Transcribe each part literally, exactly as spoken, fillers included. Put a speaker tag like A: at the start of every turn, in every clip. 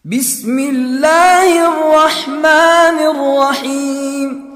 A: بسم الله الرحمن الرحيم.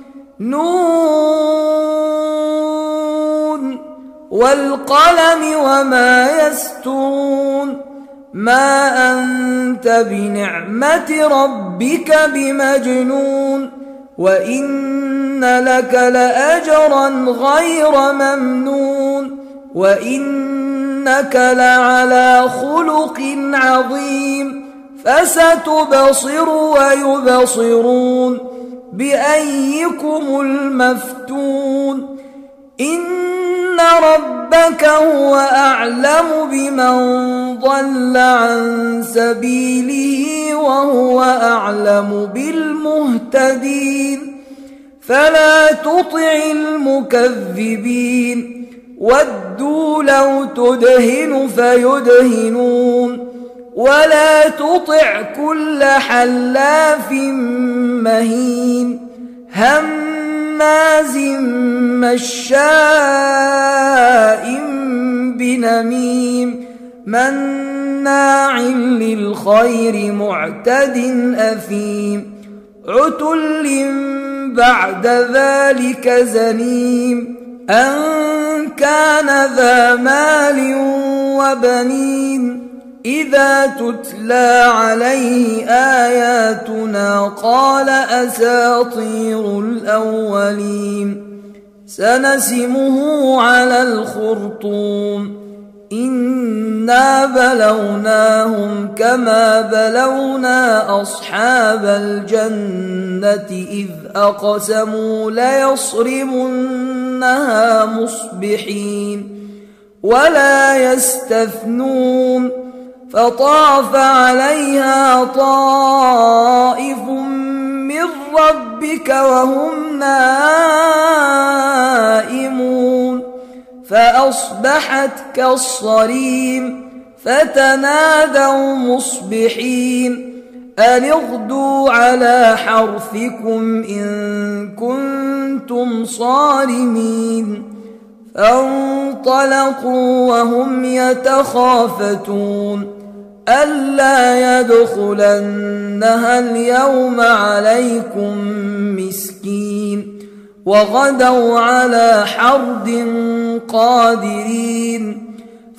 A: نون والقلم وما يسطرون. ما أنت بنعمة ربك بمجنون، وإن لك لأجرا غير ممنون، وإنك لعلى خلق عظيم. فستبصر ويبصرون بأيكم المفتون. إن ربك هو أعلم بمن ضل عن سبيله وهو أعلم بالمهتدين. فلا تطع المكذبين، ودوا لو تدهن فيدهنون، ولا تطع كل حلاف مهين هماز مشاء بنميم مناع للخير معتد أثيم عتل بعد ذلك زنيم أن كان ذا مال وبنين. إذا تتلى عليه آياتنا قال أساطير الأولين. سنسمه على الخرطوم. إنا بلوناهم كما بلونا أصحاب الجنة إذ أقسموا ليصرمنها مصبحين ولا يستثنون. فطاف عليها طائف من ربك وهم نائمون فأصبحت كالصريم. فتنادوا مصبحين أن اغدوا على حرثكم إن كنتم صارمين. فانطلقوا وهم يتخافتون ألا يدخلنها اليوم عليكم مسكين. وغدوا على حرد قادرين.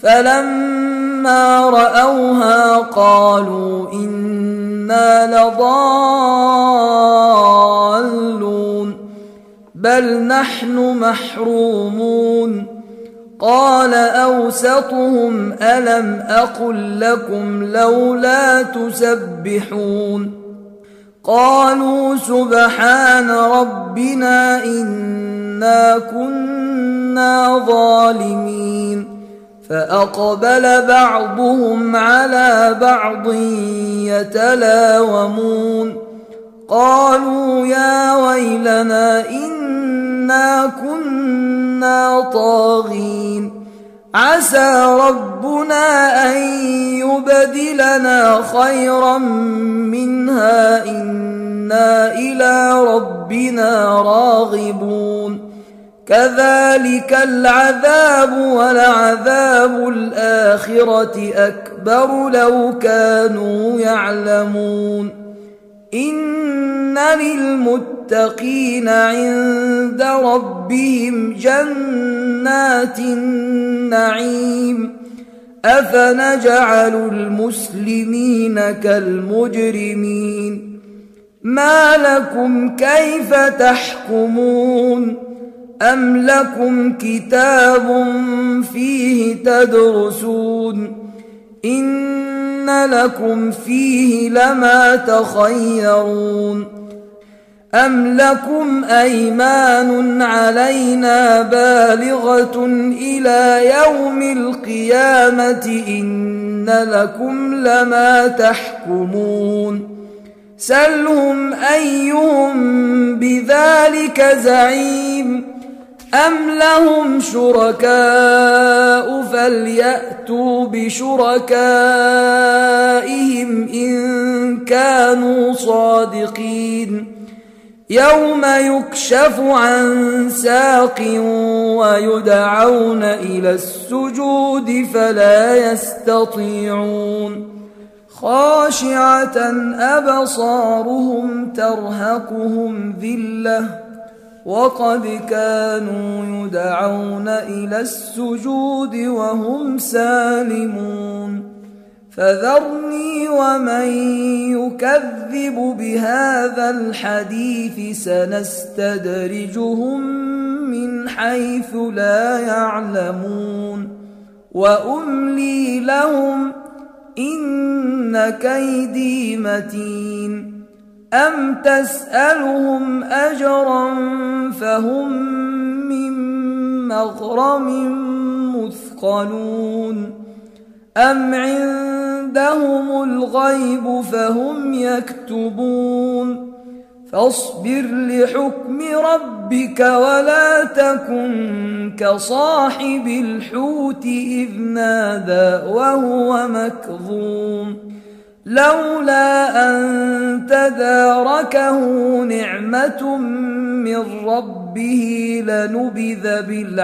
A: فلما رأوها قالوا إنا لضالون بل نحن محرومون. قال أوسطهم ألم أقل لكم لولا تسبحون. قالوا سبحان ربنا إنا كنا ظالمين. فأقبل بعضهم على بعض يتلاومون. قالوا يا ويلنا إنا كنا طاغين. عسى ربنا أن يبدلنا خيرا منها إنا إلى ربنا راغبون. كذلك العذاب ولعذاب الآخرة أكبر لو كانوا يعلمون. إن للمتقين عند ربهم جنات النعيم. أفنجعل المسلمين كالمجرمين. ما لكم كيف تحكمون؟ أم لكم كتاب فيه تدرسون؟ إن لكم فيه لما تخيرون. أم لكم أيمان علينا بالغة إلى يوم القيامة إن لكم لما تحكمون. سلهم أيهم بذلك زعيم. أم لهم شركاء فليأتوا بشركائهم إن كانوا صادقين. يوم يكشف عن ساق ويدعون إلى السجود فلا يستطيعون. خاشعة أبصارهم ترهقهم ذلة وقد كانوا يدعون إلى السجود وهم سالمون فذرني ومن يكذب بهذا الحديث سنستدرجهم من حيث لا يعلمون وأملي لهم إن كيدي متين أم تسألهم أجرا فهم من مغرم مثقلون أم عندهم الغيب فهم يكتبون فاصبر لحكم ربك ولا تكن كصاحب الحوت إذ نادى وهو مكظوم لولا أن تداركه نعمة من ربه لنبذ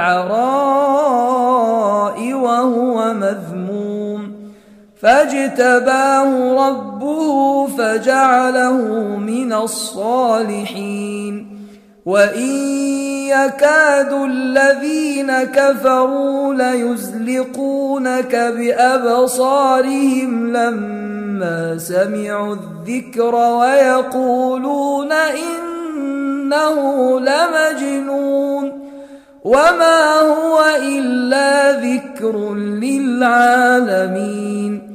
A: بالعراء وهو مذموم فاجتباه ربه فجعله من الصالحين وإن يكاد الذين كفروا ليزلقونك بأبصارهم لما سمعوا الذكر ويقولون إنه لمجنون وما هو إلا ذكر للعالمين